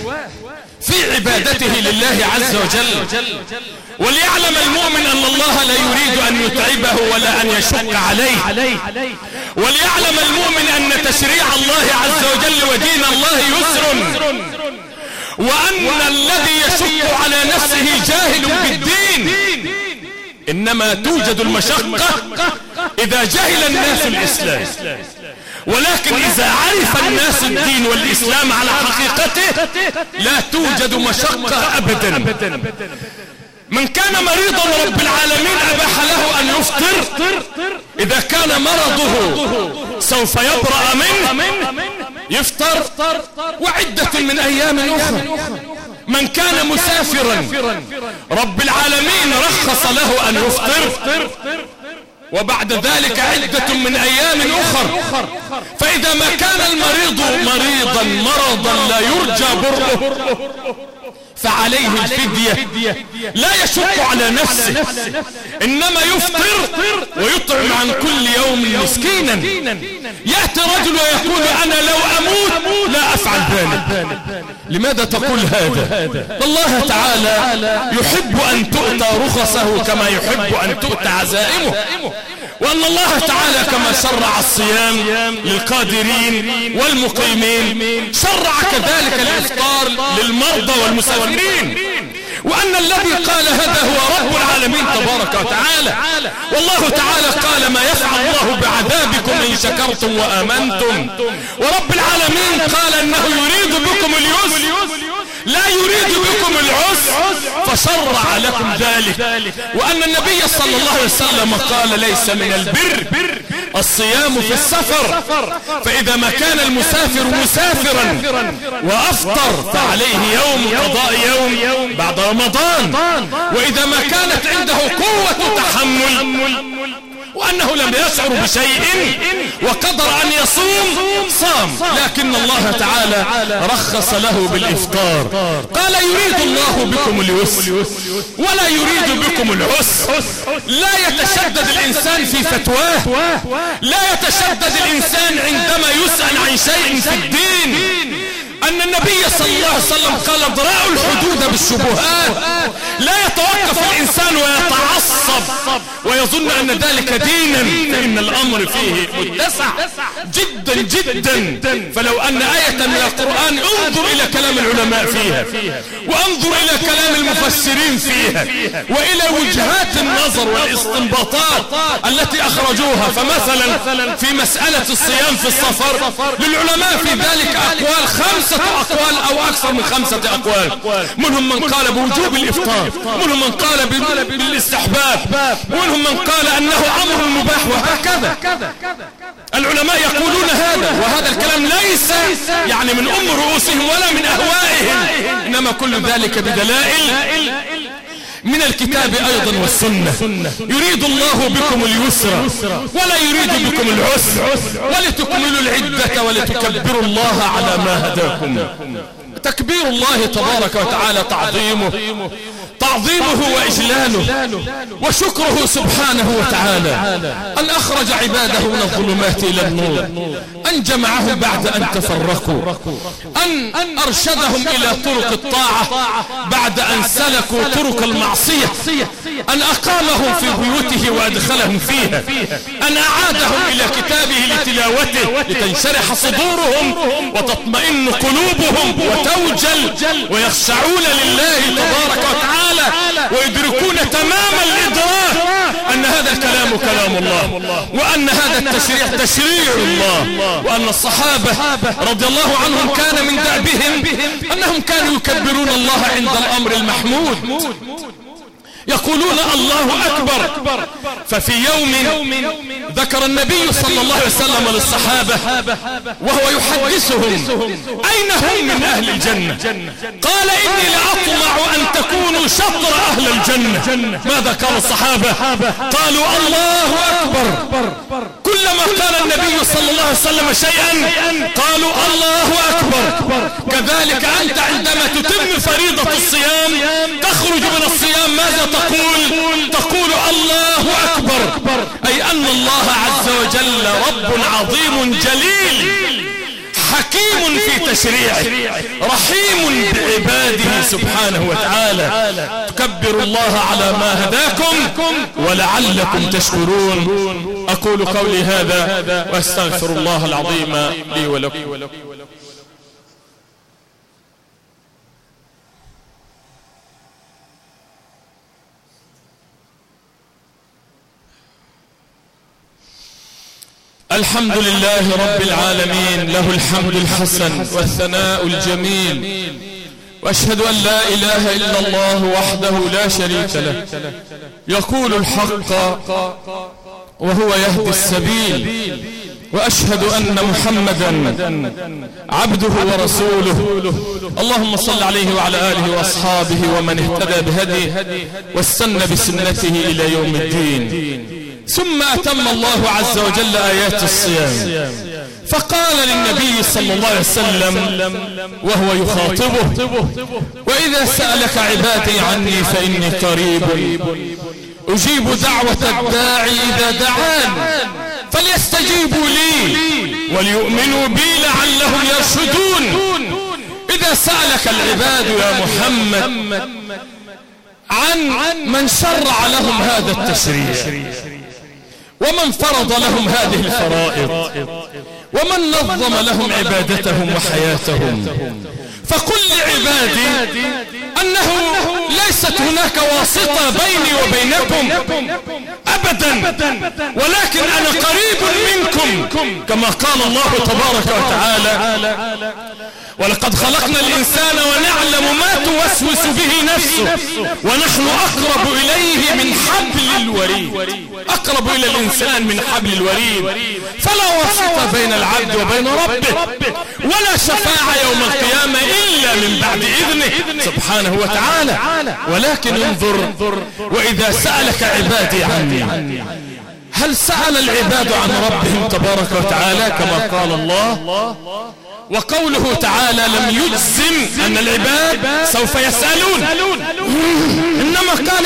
في عبادته لله عز وجل، وليعلم المؤمن أن الله لا يريد أن يتعبه ولا أن يشق عليه، وليعلم المؤمن أن تشريع الله عز وجل ودين الله يسر، وأن الذي يشق على نفسه جاهل بالدين. إنما توجد المشقة إذا جهل الناس الإسلام، ولكن إذا عرف الناس الدين والإسلام على حقيقته لا توجد مشقة أبدا. من كان مريضا رب العالمين أباح له أن يفطر إذا كان مرضه سوف يبرأ منه، يفطر وعدة من أيام أخرى. من كان مسافرا رب العالمين رخص له أن يفطر وبعد ذلك عدة من أيام أخرى. فإذا ما كان المريض مريضا مرضا لا يرجى برؤه فعليه الفدية، لا يشق على نفسه، إنما يفطر ويطعم عن كل يوم مسكينا. يأتي رجل ويقول أنا لو أموت لا أفعل ذلك. لماذا تقول هذا؟ الله تعالى يحب أن تؤتى رخصه كما يحب أن تؤتى عزائمه، وأن الله تعالى كما شرع الصيام للقادرين والمقيمين شرع كذلك الإفطار للمرضى والمسافرين، وأن الذي قال هذا هو رب العالمين تبارك وتعالى. والله تعالى قال ما يفعل الله بعذابكم إن شكرتم وآمنتم، ورب العالمين قال أنه يريد بكم اليسر لا يريد بكم العسر فشرع لكم ذلك، وأن النبي صلى الله عليه وسلم قال ليس من البر الصيام في السفر، فإذا ما كان المسافر مسافرا وأفطر فعليه يوم قضاء يوم بعد رمضان، وإذا ما كانت عنده قوة تحمل وأنه لم يشعر بشيء وقدر أن يصوم صام، لكن الله تعالى رخص له بالإفطار. قال يريد الله بكم اليسر ولا يريد بكم العسر. لا يتشدد الإنسان في فتواه، لا يتشدد الإنسان عندما يسأل عن شيء في الدين. أن النبي صلى الله عليه وسلم قال اضرأوا الحدود بالشبهات. لا يتوقف الإنسان ويتعصب ويظن أن ذلك دينا، فإن الأمر فيه متسع جدا جدا. فلو أن آية من القرآن انظر إلى كلام العلماء فيها، وانظر إلى كلام المفسرين فيها، وإلى وجهات النظر والاستنباطات التي أخرجوها. فمثلا في مسألة الصيام في السفر للعلماء في ذلك أقوال 5 أقوال أو أكثر من 5 أقوال. منهم من قال بوجوب الإفطار، منهم من قال بالاستحباب، منهم من قال أنه أمر مباح، وهكذا. العلماء يقولون هذا، وهذا الكلام ليس يعني من رؤوسهم ولا من أهوائهم، إنما كل ذلك بدلائل من الكتاب أيضا والسنة. يريد الله بكم اليسر ولا يريد بكم العسر ولتكملوا العدة ولتكبروا الله على ما هداكم. تكبير الله تبارك وتعالى تعظيمه وإجلاله وشكره سبحانه وتعالى، أن أخرج عباده من الظلمات إلى النور، أن جمعهم بعد أن تفرقوا، أن أرشدهم إلى طرق الطاعة بعد أن سلكوا طرق المعصية، أن أقامهم في بيوته وأدخلهم فيها، أن أعادهم إلى كتابه لتلاوته لتنشرح صدورهم وتطمئن قلوبهم وتوجل ويخشعون لله تبارك وتعالى ويدركون تمام الإدراك أن هذا الكلام كلام الله، وأن هذا التشريع تشريع الله، وأن الصحابة رضي الله عنهم كان من دأبهم أنهم كانوا يكبرون الله عند الأمر المحمود، يقولون الله أكبر. ففي يوم ذكر النبي صلى الله عليه وسلم للصحابة وهو يحدثهم أين هم من أهل الجنة، قال إني لأطمع أن تكونوا شطر أهل الجنة. ماذا قال الصحابة؟ قالوا الله أكبر. كلما قال النبي صلى الله عليه وسلم شيئا قالوا الله أكبر. كذلك أنت عندما تتم فريضة الصيام تخرج من الصيام ماذا تقول الله أكبر، أي أن الله عز وجل رب عظيم جليل حكيم في تشريعه رحيم بعباده سبحانه وتعالى. تكبروا الله على ما هداكم ولعلكم تشكرون. أقول قولي هذا وأستغفر الله العظيم لي ولكم. الحمد لله رب العالمين، له الحمد الحسن والثناء الجميل، وأشهد أن لا إله إلا الله وحده لا شريك له، يقول الحق وهو يهدي السبيل، وأشهد أن محمدا عبده ورسوله. اللهم صل عليه وعلى آله وأصحابه ومن اهتدى بهديه واستنى بسنته إلى يوم الدين. ثم أتم الله عز وجل آيات الصيام، فقال للنبي صلى الله عليه وسلم وهو يخاطبه: وإذا سألك عبادي عني فإني قريب أجيب دعوة الداعي إذا دعان فليستجيبوا لي وليؤمنوا بي لعلهم يرشدون. إذا سألك العباد يا محمد عن من شرع لهم هذا التشريع، ومن فرض لهم هذه الفرائض، ومن نظم لهم عبادتهم وحياتهم، فقل لعبادي أنه ليست هناك واسطة بيني وبينكم أبدا، ولكن أنا قريب منكم، كما قال الله تبارك وتعالى: ولقد خلقنا الإنسان ونعلم ما توسوس به نفسه ونحن أقرب إليه من حبل الوريد. أقرب إلى الإنسان من حبل الوريد، فلا واسطة بين العبد وبين ربه، ولا شفاعة يوم القيامة إلا من بعد إذنه سبحانه وتعالى. ولكن انظر: وإذا سألك عبادي عني، هل سأل العباد عن ربهم تبارك وتعالى كما قال الله؟ وقوله تعالى لم يجزم أن العباد سوف يسألون، إنما قال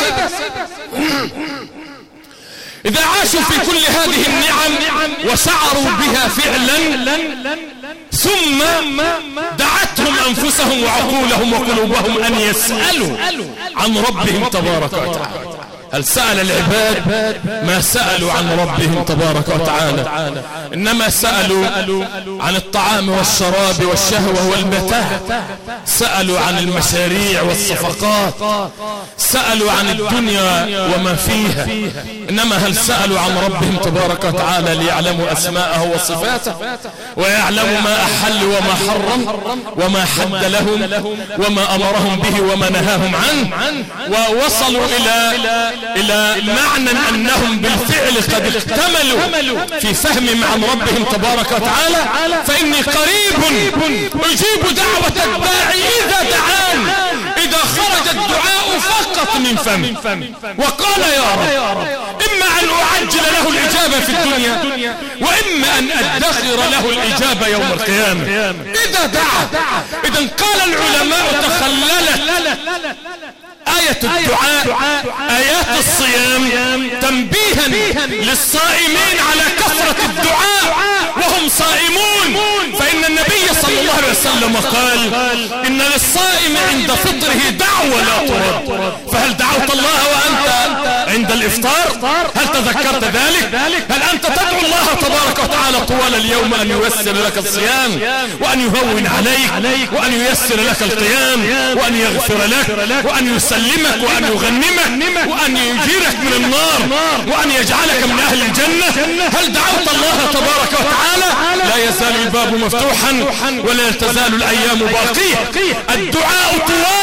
إذا عاشوا في كل هذه النعم وشعروا بها فعلا، ثم دعتهم أنفسهم وعقولهم وقلوبهم أن يسألوا عن ربهم تبارك وتعالى. هل سأل العباد؟ ما سألوا عن ربهم تبارك وتعالى، إنما سألوا عن الطعام والشراب والشهوة والمتاع، سألوا عن المشاريع والصفقات، سألوا عن الدنيا وما فيها. إنما هل سألوا عن ربهم تبارك وتعالى ليعلموا أسماءه وصفاته، ويعلموا ما أحل وما حرم وما حد لهم وما أمرهم به وما نهاهم عنه، ووصلوا إلى معنى أنهم بالفعل قد اكتملوا في فهمهم عن ربهم تبارك وتعالى. فإني قريب أجيب دعوة الداعي إذا دعان، إذا خرج الدعاء فقط من فمي. وقال يا رب: إما أن أعجل له الإجابة في الدنيا، وإما أن أدخر له الإجابة يوم القيامة إذا دعا. إذن قال العلماء تخللت آية الدعاء آيات الصيام تنبيها للصائمين على كثرة الدعاء وهم صائمون، فإن النبي صلى الله عليه وسلم قال: إن للصائم عند فطره دعوة لا ترد. فهل دعوت الله وأنت عند الإفطار؟ هل تذكرت ذلك؟ هل أنت تدعو الله تبارك وتعالى طوال اليوم أن ييسر لك الصيام، وأن يهون عليك، وأن ييسر لك القيام، وأن يغفر لك، وأن يسلمك، وأن يغنمك، وأن يجيرك من النار، وأن يجعلك من أهل الجنة؟ هل دعوت الله تبارك وتعالى؟ لا يزال الباب مفتوحا ولا تزال الأيام باقية. الدعاء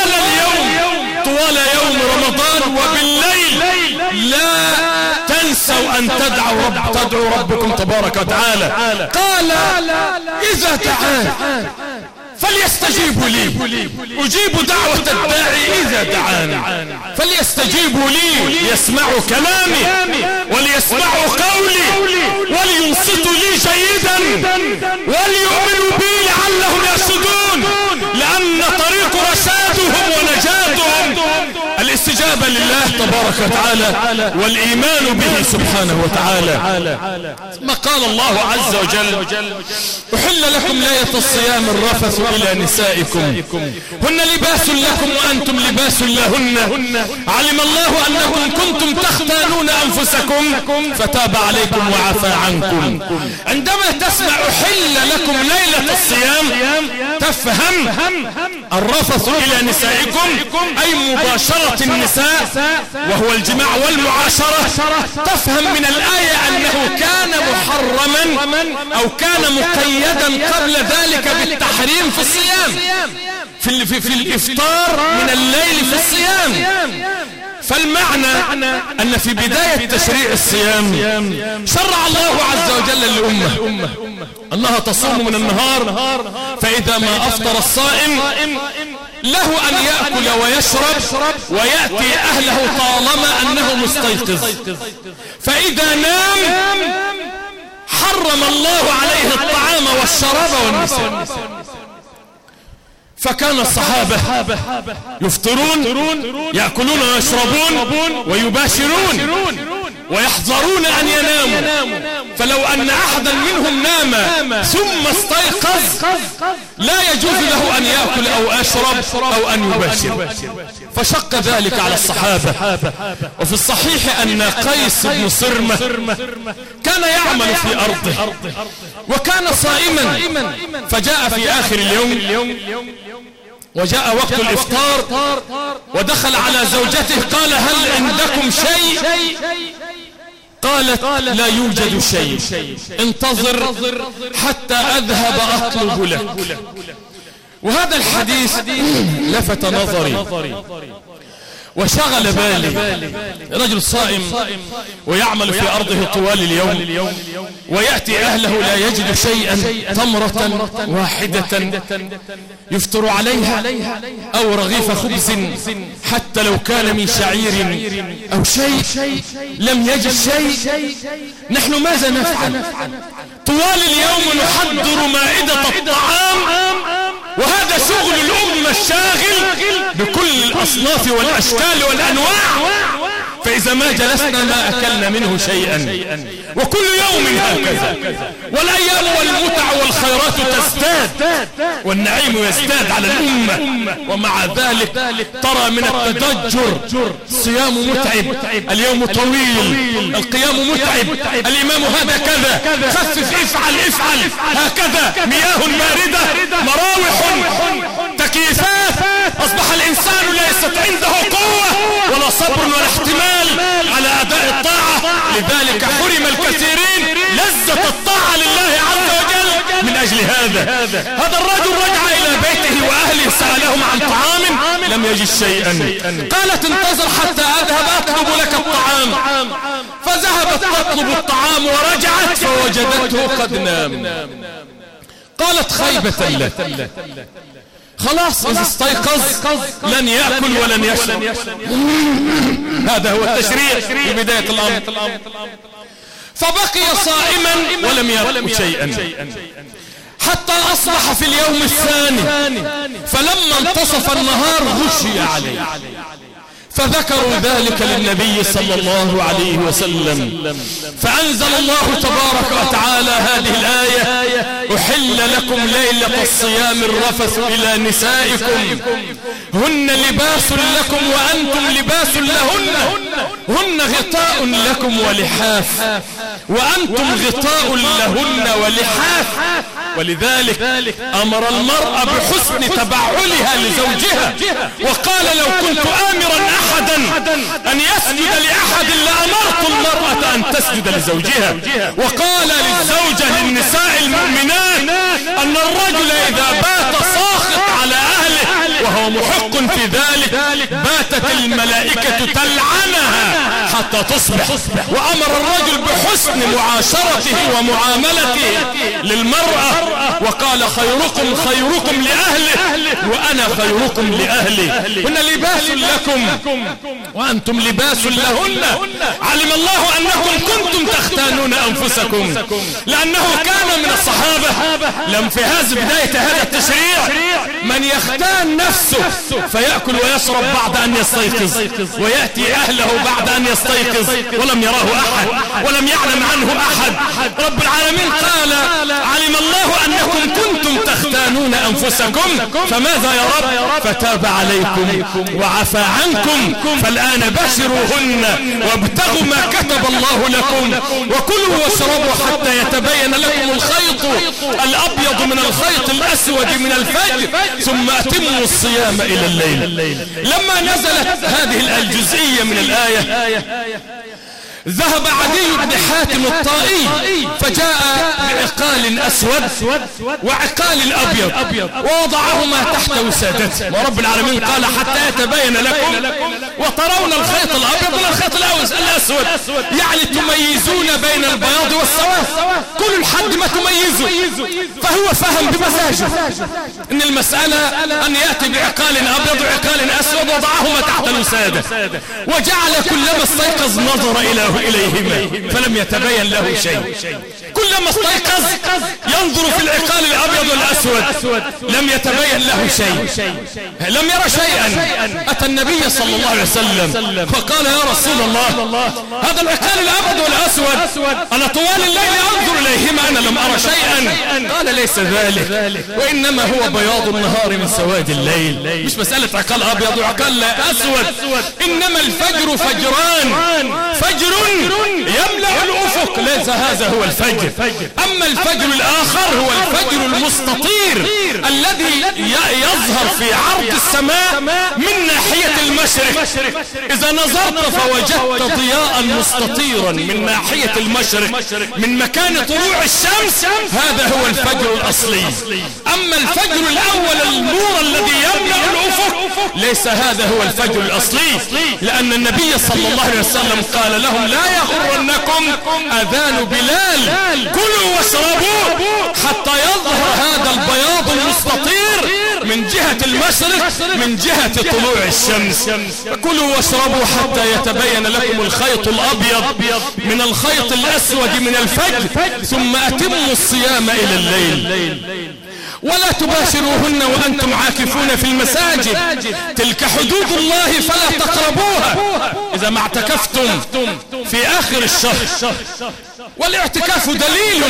طوال يوم رمضان وبالليل، لا تنسوا أن تدعوا ربكم تبارك وتعالى. قال: إذا دعان فليستجيبوا لي أجيب دعوة الداعي إذا دعان فليستجيبوا لي، يسمعوا كلامي وليسمعوا قولي ولينصتوا لي جيدا وليؤمنوا بي لعلهم يرشدون، لأن طريق رشادهم ونجاتهم الاستجابة لله تبارك وتعالى والإيمان به سبحانه وتعالى. ما قال الله عز وجل: أحل لكم ليلة الصيام الرفث إلى نسائكم هن لباس لكم وأنتم لباس لهن علم الله أنكم كنتم تختانون أنفسكم فتاب عليكم وعفى عنكم. عندما تسمع أحل لكم ليلة الصيام تفهم الرفث إلى نسائكم أي مباشرة النساء النساء وهو الجماع والمعاشرة تفهم من الآية أنه كان محرما أو كان مقيدا قبل ذلك بالتحريم في الصيام، في الإفطار من الليل في الصيام. فالمعنى أن في بداية تشريع الصيام شرع الله عز وجل للأمة أنها تصوم من النهار، فإذا ما أفطر الصائم له أن يأكل ويشرب ويأتي أهله طالما أنه مستيقظ، فإذا نام حرم الله عليه الطعام والشراب والنساء. فكان الصحابة يفطرون يأكلون ويشربون ويباشرون ويحذرون أن يناموا، فلو أن أحدا منهم نام ثم استيقظ لا يجوز له أن يأكل أو يشرب أو أن يباشر، فشق ذلك على الصحابة. وفي الصحيح أن قيس بن صرمة كان يعمل في أرضه وكان صائما، فجاء في آخر اليوم وجاء وقت الإفطار ودخل على زوجته قال هل عندكم شيء؟ قالت لا يوجد شيء، انتظر حتى أذهب أطلب لك. وهذا الحديث لفت نظري وشغل بالي. رجل صائم ويعمل في أرضه طوال اليوم ويأتي أهله لا يجد شيئا، تمرة واحدة يفطر عليها أو رغيف خبز حتى لو كان من شعير أو شيء، لم يجد شيء. نحن ماذا نفعل؟ طوال اليوم نحضر مائدة الطعام، وهذا شغل الأمة الشاغل بكل الأصناف والأشكال والأنواع، فإذا ما جلسنا ما أكلنا منه شيئا. وكل يوم هكذا، والأيام والمتع والخيرات تزداد والنعيم يزداد على الأمة، ومع ذلك ترى من التضجر. الصيام متعب، اليوم طويل، القيام متعب، الإمام هذا كذا، خفف، افعل هكذا، مياه باردة، مراوح، تكييفات. أصبح الإنسان ليست عنده قوة ولا صبر ولا احتمال على أداء الطاعة، لذلك حرم الكثيرين لذة الطاعة لله عز وجل من أجل هذا الرجل رجع إلى بيته وأهله سألهم عن طعام لم يجد شيئا. قالت انتظر حتى أذهب أطلب لك الطعام، فذهبت تطلب الطعام ورجعت فوجدته قد نام. قالت خيبة له، خلاص إذا استيقظ لن يأكل ولن يشرب. هذا هو التشريع في بداية الأمر. فبقي صائما ولم يأكل شيئا حتى أصبح في اليوم الثاني، فلما انتصف النهار غشي عليه، فذكروا ذلك للنبي صلى الله عليه وسلم، فأنزل الله تبارك وتعالى هذه الآية: أحل لكم ليلة الصيام الرفث إلى نسائكم هن لباس لكم وأنتم لباس لهن، هن غطاء لكم ولحاف وأنتم غطاء لهن ولحاف. ولذلك أمر المرأة بحسن تبعلها لزوجها، وقال لو كنت آمرا أحدا أن يسجد لأحد لأمرت المرأة أن تسجد لزوجها. وقال للزوجة للنساء المؤمنات أن الرجل إذا بات ساخط على أهله وهو محق في ذلك باتت الملائكة تلعنها حتى تصبح. وأمر الرجل بحسن معاشرته ومعاملته للمرأة، وقال خيركم خيركم لأهله وأنا خيركم لأهلي، هن لباس لكم وأنتم لباس لهن. علم الله أنكم كنتم تختانون أنفسكم، لأنه كان من الصحابة لم في هذا بداية هذا التشريع من يختان نفسه فيأكل ويشرب بعد أن يستيقظ، ويأتي أهله بعد أن يستيقظ ولم يراه أحد ولم يعلم عنه أحد. رب العالمين قال: علم الله أنكم كنتم تختانون أنفسكم فماذا يا رب؟ فتاب عليكم وعفى عنكم فالآن باشروهن وابتغوا ما كتب الله لكم وكلوا واشربوا حتى يتبين لكم الخيط الأبيض من الخيط الأسود من الفجر ثم أتموا الصيام إلى الليل. لما نزلت هذه الجزئية من الآية ذهب عدي بن حاتم الطائي فجاء بعقال أسود وعقال أبيض ووضعهما تحت وسادته، ورب العالمين قال حتى يتبين لكم وترون الخيط الأبيض من الخيط الأسود، يعني تميزون بين البياض والسواد، كل حد ما تميزوا. فهو فهم بمزاجه ان المسألة ان يأتي بعقال أبيض وعقال أسود وضعهما تحت الوسادة، وجعل كلما استيقظ نظر إليهما فلم يتبين له شيء. كلما استيقظ ينظر في العقال الأبيض والأسود لم يتبين له شيء، لم يرى شيئا. أتى النبي صلى الله عليه وسلم فقال يا رسول الله هذا العقال الأبيض والأسود أنا طوال الليل أنظر إليهما أنا لم أرى شيئا. قال ليس ذلك وإنما هو بياض النهار من سواد الليل، مش مسألة عقال أبيض وعقال أسود، إنما الفجر فجران، فجر يملأ الأفق ليس هذا هو الفجر. أما الفجر الآخر هو الفجر المستطير الذي يظهر في عرض السماء من ناحية المشرق، إذا نظرت فوجدت ضياء مستطيرا من ناحية المشرق من مكان طلوع الشمس، هذا هو الفجر الأصلي. أما الفجر الأول النور الذي يملأ الأفق ليس هذا هو الفجر الأصلي، لأن النبي صلى الله عليه وسلم قال لهم لا يغرنكم أذان بلال، كلوا واشربوا حتى يظهر هذا البياض المستطير من جهة المشرق من جهة طلوع الشمس. فكلوا واشربوا حتى يتبين لكم الخيط الأبيض من الخيط الأسود من الفجر ثم أتموا الصيام إلى الليل. ولا تباشروهن وأنتم عاكفون في المساجد، تلك حدود الله فلا تقربوها. إذا ما اعتكفتم في آخر الشهر، والاعتكاف دليل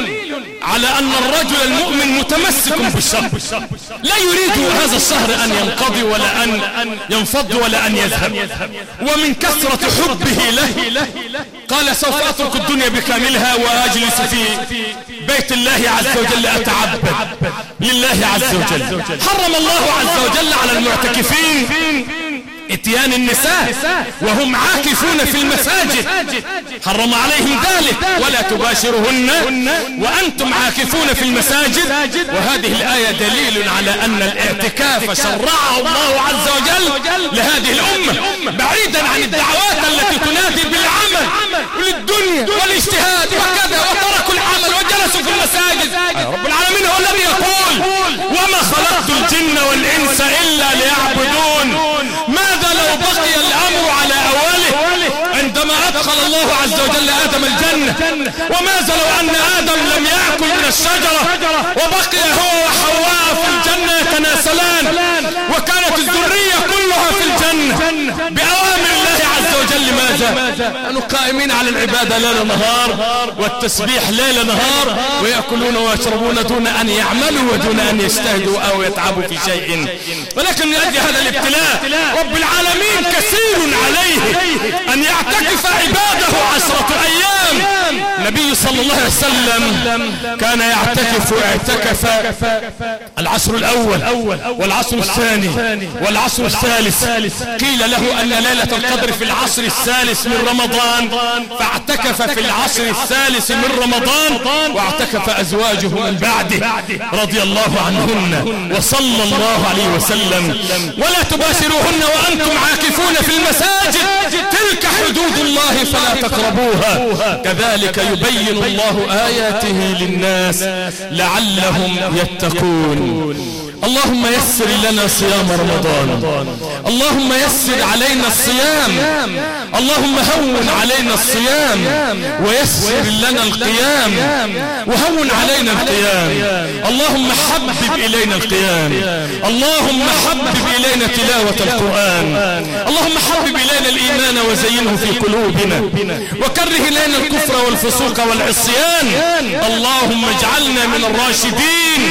على أن الرجل المؤمن متمسك بالشهر، لا يريد هذا الشهر أن ينقضي ولا أن ينفض ولا أن يذهب، ومن كثرة حبه له قال سوف أترك الدنيا بكاملها وأجلس في بيت الله عز وجل أتعبد لله عز وجل. حرم الله عز وجل على المعتكفين اتيان النساء وهم عاكفون في المساجد، حرم عليهم ذلك. ولا تباشرهن وأنتم عاكفون في المساجد. وهذه الآية دليل على أن الاعتكاف شرعه الله عز وجل لهذه الأمة، بعيدا عن الدعوات التي تنادي بالعمل وللدنيا والاجتهاد وكذا، وتركوا العمل وجلسوا في المساجد. رب العالمين هو الذي يقول وما خلقت الجن والإنس إلا ليعبدون. ماذا لو بقي الأمر على أوله عندما أدخل الله عز وجل آدم الجنة؟ وماذا لو أن آدم لم يأكل من الشجرة وبقي هو وحواء في الجنة يتناسلان وكانت الذرية كلها في الجنة بأوامر الله عز وجل؟ ماذا؟ كانوا قائمين على العبادة ليل نهار والتسبيح ليل نهار ويأكلون ويشربون دون أن يعملوا ودون أن يجتهدوا أو يتعبوا في شيء. ولكن من أجل هذا الابتلاء رب العالمين كثير عليه أن يعتكف عباده 10 أيام. النبي صلى الله عليه وسلم كان اعتكف العشر الأول والعشر الثاني والعشر الثالث. قيل له أن ليلة القدر في العشر الثالث من رمضان، فاعتكف في العشر الثالث من رمضان، واعتكف أزواجه من بعده رضي الله عنهن وصلى الله عليه وسلم. ولا تباشروهن وأنتم عاكفون في المساجد، تلك حدود الله فلا تقربوها. كذلك يبين الله آياته للناس لعلهم يتقون. اللهم يسر لنا صيام رمضان، اللهم يسر علينا الصيام، اللهم هون علينا الصيام ويسر لنا القيام وهون علينا القيام. اللهم حبب إلينا القيام، اللهم حبب إلينا تلاوة القرآن، اللهم حبب إلينا الإيمان وزينه في قلوبنا وكره إلينا الكفر والفسوق والعصيان. اللهم اجعلنا من الراشدين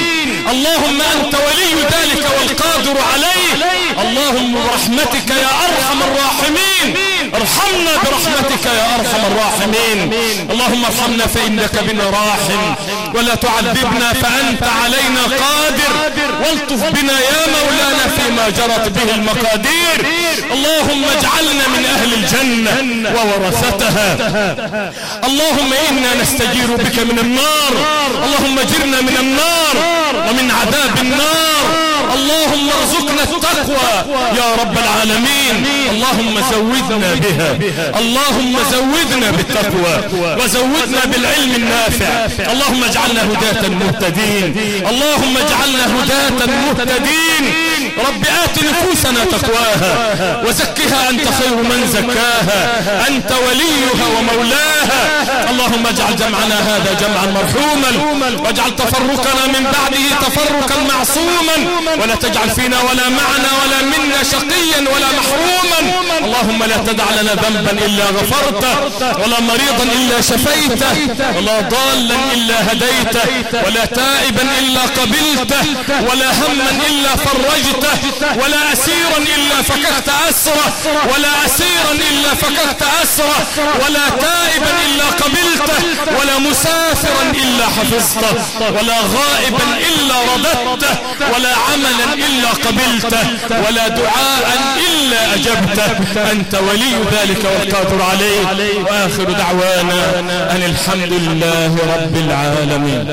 اللهم أنت ولي ذلك والقادر عليه. اللهم برحمتك يا أرحم الراحمين ارحمنا برحمتك يا أرحم الراحمين. اللهم ارحمنا فإنك بنا راحم، ولا تعذبنا فأنت علينا قادر، والطف بنا يا مولانا فيما جرت به المقادير. اللهم اجعلنا من أهل الجنة وورثتها. اللهم إنا نستجير بك من النار، اللهم اجرنا من النار ومن عذاب النار. اللهم ارزقنا التقوى يا رب العالمين. اللهم زودنا بها، اللهم زودنا بالتقوى وزودنا بالعلم النافع. اللهم اجعلنا هداة مهتدين، اللهم اجعلنا هداة مهتدين. رب آت نفوسنا تقواها وزكها أنت خير من زكاها، أنت وليها ومولاها. اللهم اجعل جمعنا هذا جمعا مرحوما، واجعل تفرقنا من بعده تفرقا معصوما، ولا تجعل فينا ولا معنا ولا منا شقيا ولا محروما. اللهم لا تدع لنا ذنبا إلا غفرته، ولا مريضا إلا شفيته، ولا ضالا إلا هديته، ولا تائبا إلا قبلته، ولا هما إلا فرجته، ولا أسيرا إلا فككت أسره، ولا أسيرا إلا فككت أسره، ولا تائبا إلا قبلته، ولا مسافرا إلا حفظته، ولا غائبا إلا رددته، ولا عملا إلا قبلته، ولا دعاء إلا أجبته. أنت ولي ذلك والقادر عليه. وآخر دعوانا أن الحمد لله رب العالمين.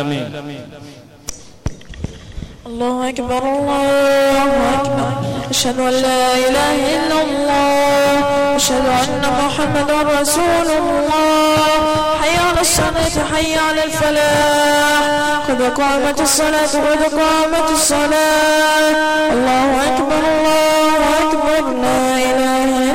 الله أكبر الله أكبر. أشهد أن لا إله إلا الله، أشهد أن محمدا رسول الله. حي على الصلاة حي على الفلاح، قد قامت الصلاة قد قامت الصلاة. الله أكبر الله أكبر. لا إله إلا الله.